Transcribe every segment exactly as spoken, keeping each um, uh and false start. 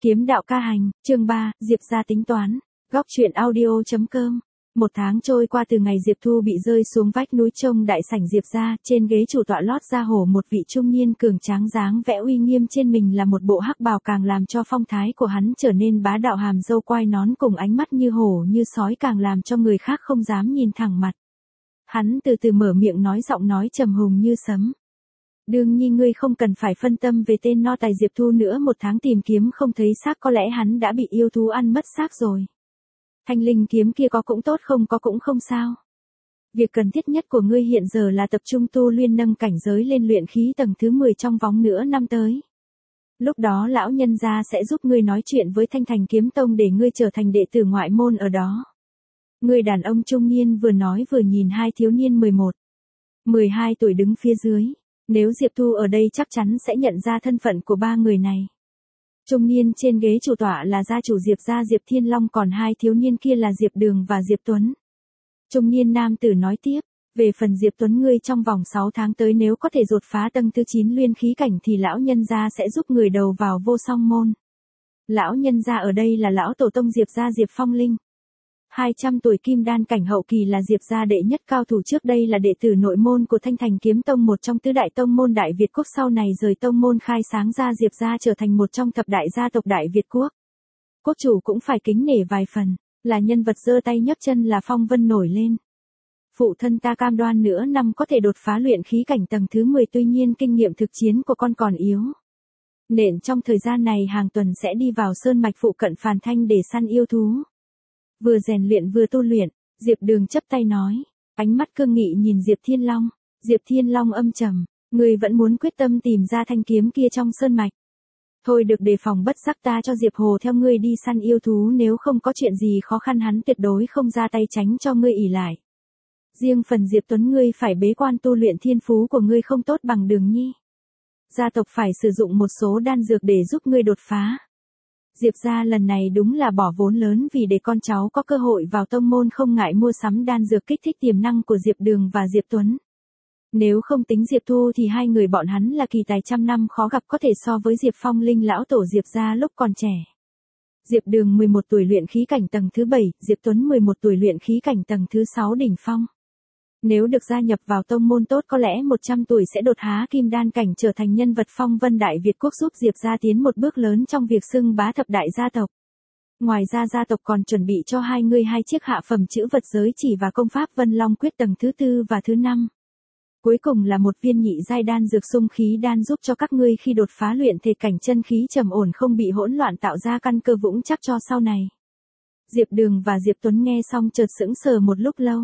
Kiếm đạo ca hành, chương ba, Diệp gia tính toán. Góc truyện audio.com. Một tháng trôi qua từ ngày Diệp Thu bị rơi xuống vách núi trông đại sảnh Diệp gia, trên ghế chủ tọa lót ra hổ một vị trung niên cường tráng dáng vẽ uy nghiêm, trên mình là một bộ hắc bào càng làm cho phong thái của hắn trở nên bá đạo, hàm râu quai nón cùng ánh mắt như hổ như sói càng làm cho người khác không dám nhìn thẳng mặt. Hắn từ từ mở miệng nói, giọng nói trầm hùng như sấm. Đương nhi ngươi không cần phải phân tâm về tên no tài Diệp Thu nữa, một tháng tìm kiếm không thấy xác, có lẽ hắn đã bị yêu thú ăn mất xác rồi. Thanh linh kiếm kia có cũng tốt, không có cũng không sao. Việc cần thiết nhất của ngươi hiện giờ là tập trung tu luyện, nâng cảnh giới lên luyện khí tầng thứ mười trong vòng nửa năm tới. Lúc đó lão nhân gia sẽ giúp ngươi nói chuyện với Thanh Thành Kiếm Tông để ngươi trở thành đệ tử ngoại môn ở đó. Người đàn ông trung niên vừa nói vừa nhìn hai thiếu niên mười một, mười hai tuổi đứng phía dưới. Nếu Diệp Thu ở đây chắc chắn sẽ nhận ra thân phận của ba người này. Trung niên trên ghế chủ tọa là gia chủ Diệp gia Diệp Thiên Long, còn hai thiếu niên kia là Diệp Đường và Diệp Tuấn. Trung niên nam tử nói tiếp, về phần Diệp Tuấn, ngươi trong vòng sáu tháng tới nếu có thể đột phá tầng thứ chín luyện khí cảnh thì lão nhân gia sẽ giúp người đầu vào vô song môn. Lão nhân gia ở đây là lão tổ tông Diệp gia Diệp Phong Linh. hai trăm tuổi kim đan cảnh hậu kỳ, là Diệp gia đệ nhất cao thủ, trước đây là đệ tử nội môn của Thanh Thành Kiếm Tông, một trong tứ đại tông môn Đại Việt Quốc, sau này rời tông môn khai sáng ra Diệp gia trở thành một trong thập đại gia tộc Đại Việt Quốc. Quốc chủ cũng phải kính nể vài phần, là nhân vật giơ tay nhấc chân là phong vân nổi lên. Phụ thân ta cam đoan nửa năm có thể đột phá luyện khí cảnh tầng thứ mười, tuy nhiên kinh nghiệm thực chiến của con còn yếu. Nên trong thời gian này hàng tuần sẽ đi vào sơn mạch phụ cận Phàn Thanh để săn yêu thú. Vừa rèn luyện vừa tu luyện, Diệp Đường chắp tay nói, ánh mắt cương nghị nhìn Diệp Thiên Long. Diệp Thiên Long âm trầm, ngươi vẫn muốn quyết tâm tìm ra thanh kiếm kia trong sơn mạch. Thôi được, đề phòng bất giác ta cho Diệp Hồ theo ngươi đi săn yêu thú, nếu không có chuyện gì khó khăn hắn tuyệt đối không ra tay tránh cho ngươi ỷ lại. Riêng phần Diệp Tuấn, ngươi phải bế quan tu luyện, thiên phú của ngươi không tốt bằng Đường nhi. Gia tộc phải sử dụng một số đan dược để giúp ngươi đột phá. Diệp gia lần này đúng là bỏ vốn lớn vì để con cháu có cơ hội vào tông môn, không ngại mua sắm đan dược kích thích tiềm năng của Diệp Đường và Diệp Tuấn. Nếu không tính Diệp Thu thì hai người bọn hắn là kỳ tài trăm năm khó gặp, có thể so với Diệp Phong Linh lão tổ Diệp gia lúc còn trẻ. Diệp Đường mười một tuổi luyện khí cảnh tầng thứ bảy, Diệp Tuấn mười một tuổi luyện khí cảnh tầng thứ sáu đỉnh phong. Nếu được gia nhập vào tông môn tốt, có lẽ một trăm tuổi sẽ đột phá kim đan cảnh, trở thành nhân vật phong vân Đại Việt Quốc, giúp Diệp gia tiến một bước lớn trong việc xưng bá thập đại gia tộc. Ngoài ra gia tộc còn chuẩn bị cho hai người hai chiếc hạ phẩm chữ vật giới chỉ và công pháp Vân Long Quyết tầng thứ tư và thứ năm. Cuối cùng là một viên nhị giai đan dược xung khí đan, giúp cho các ngươi khi đột phá luyện thể cảnh chân khí trầm ổn, không bị hỗn loạn, tạo ra căn cơ vững chắc cho sau này. Diệp Đường và Diệp Tuấn nghe xong chợt sững sờ một lúc lâu.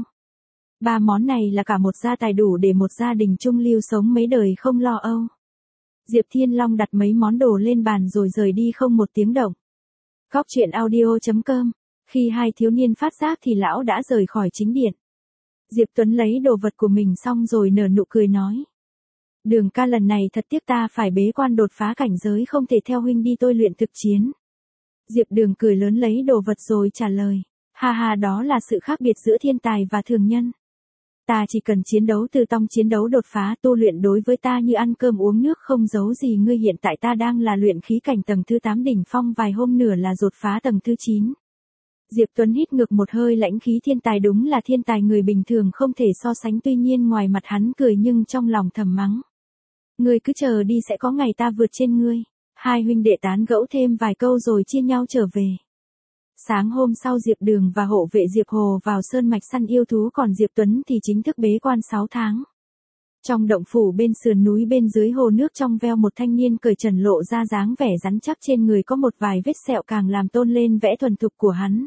Ba món này là cả một gia tài, đủ để một gia đình trung lưu sống mấy đời không lo âu. Diệp Thiên Long đặt mấy món đồ lên bàn rồi rời đi không một tiếng động. Góc truyện audio.com. Khi hai thiếu niên phát giác thì lão đã rời khỏi chính điện. Diệp Tuấn lấy đồ vật của mình xong rồi nở nụ cười nói. Đường ca, lần này thật tiếc ta phải bế quan đột phá cảnh giới, không thể theo huynh đi tôi luyện thực chiến. Diệp Đường cười lớn lấy đồ vật rồi trả lời. Ha ha, đó là sự khác biệt giữa thiên tài và thường nhân. Ta chỉ cần chiến đấu từ tông, chiến đấu đột phá, tu luyện đối với ta như ăn cơm uống nước, không giấu gì ngươi. Hiện tại ta đang là luyện khí cảnh tầng thứ tám đỉnh phong, vài hôm nữa là đột phá tầng thứ chín. Diệp Tuấn hít ngược một hơi lãnh khí, thiên tài đúng là thiên tài, người bình thường không thể so sánh, tuy nhiên ngoài mặt hắn cười nhưng trong lòng thầm mắng. Ngươi cứ chờ đi, sẽ có ngày ta vượt trên ngươi. Hai huynh đệ tán gẫu thêm vài câu rồi chia nhau trở về. Sáng hôm sau, Diệp Đường và hộ vệ Diệp Hồ vào sơn mạch săn yêu thú, còn Diệp Tuấn thì chính thức bế quan sáu tháng. Trong động phủ bên sườn núi bên dưới hồ nước trong veo, một thanh niên cởi trần lộ ra dáng vẻ rắn chắc, trên người có một vài vết sẹo càng làm tôn lên vẻ thuần thục của hắn.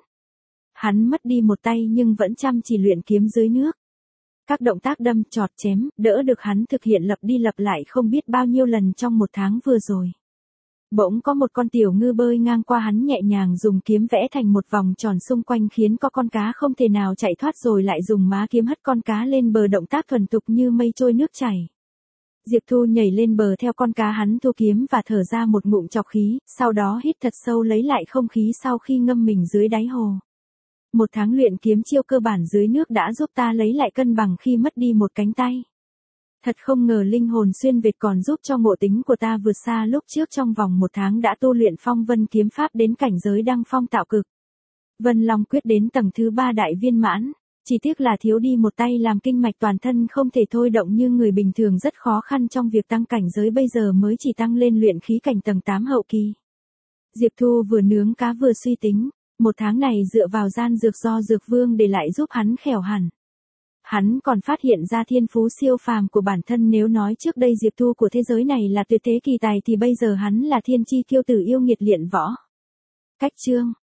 Hắn mất đi một tay nhưng vẫn chăm chỉ luyện kiếm dưới nước. Các động tác đâm, chọt, chém, đỡ được hắn thực hiện lặp đi lặp lại không biết bao nhiêu lần trong một tháng vừa rồi. Bỗng có một con tiểu ngư bơi ngang qua, hắn nhẹ nhàng dùng kiếm vẽ thành một vòng tròn xung quanh, khiến có con cá không thể nào chạy thoát, rồi lại dùng má kiếm hất con cá lên bờ, động tác thuần thục như mây trôi nước chảy. Diệp Thu nhảy lên bờ theo con cá, hắn thu kiếm và thở ra một ngụm trọc khí, sau đó hít thật sâu lấy lại không khí sau khi ngâm mình dưới đáy hồ. Một tháng luyện kiếm chiêu cơ bản dưới nước đã giúp ta lấy lại cân bằng khi mất đi một cánh tay. Thật không ngờ linh hồn xuyên Việt còn giúp cho ngộ tính của ta vượt xa lúc trước, trong vòng một tháng đã tu luyện phong vân kiếm pháp đến cảnh giới đăng phong tạo cực. Vân Long quyết đến tầng thứ ba đại viên mãn, chỉ tiếc là thiếu đi một tay làm kinh mạch toàn thân không thể thôi động như người bình thường, rất khó khăn trong việc tăng cảnh giới, bây giờ mới chỉ tăng lên luyện khí cảnh tầng tám hậu kỳ. Diệp Thu vừa nướng cá vừa suy tính, một tháng này dựa vào gian dược do Dược Vương để lại giúp hắn khẻo hẳn. Hắn còn phát hiện ra thiên phú siêu phàm của bản thân, nếu nói trước đây Diệp Thu của thế giới này là tuyệt thế kỳ tài thì bây giờ hắn là thiên chi kiêu tử yêu nghiệt luyện võ. Cách chương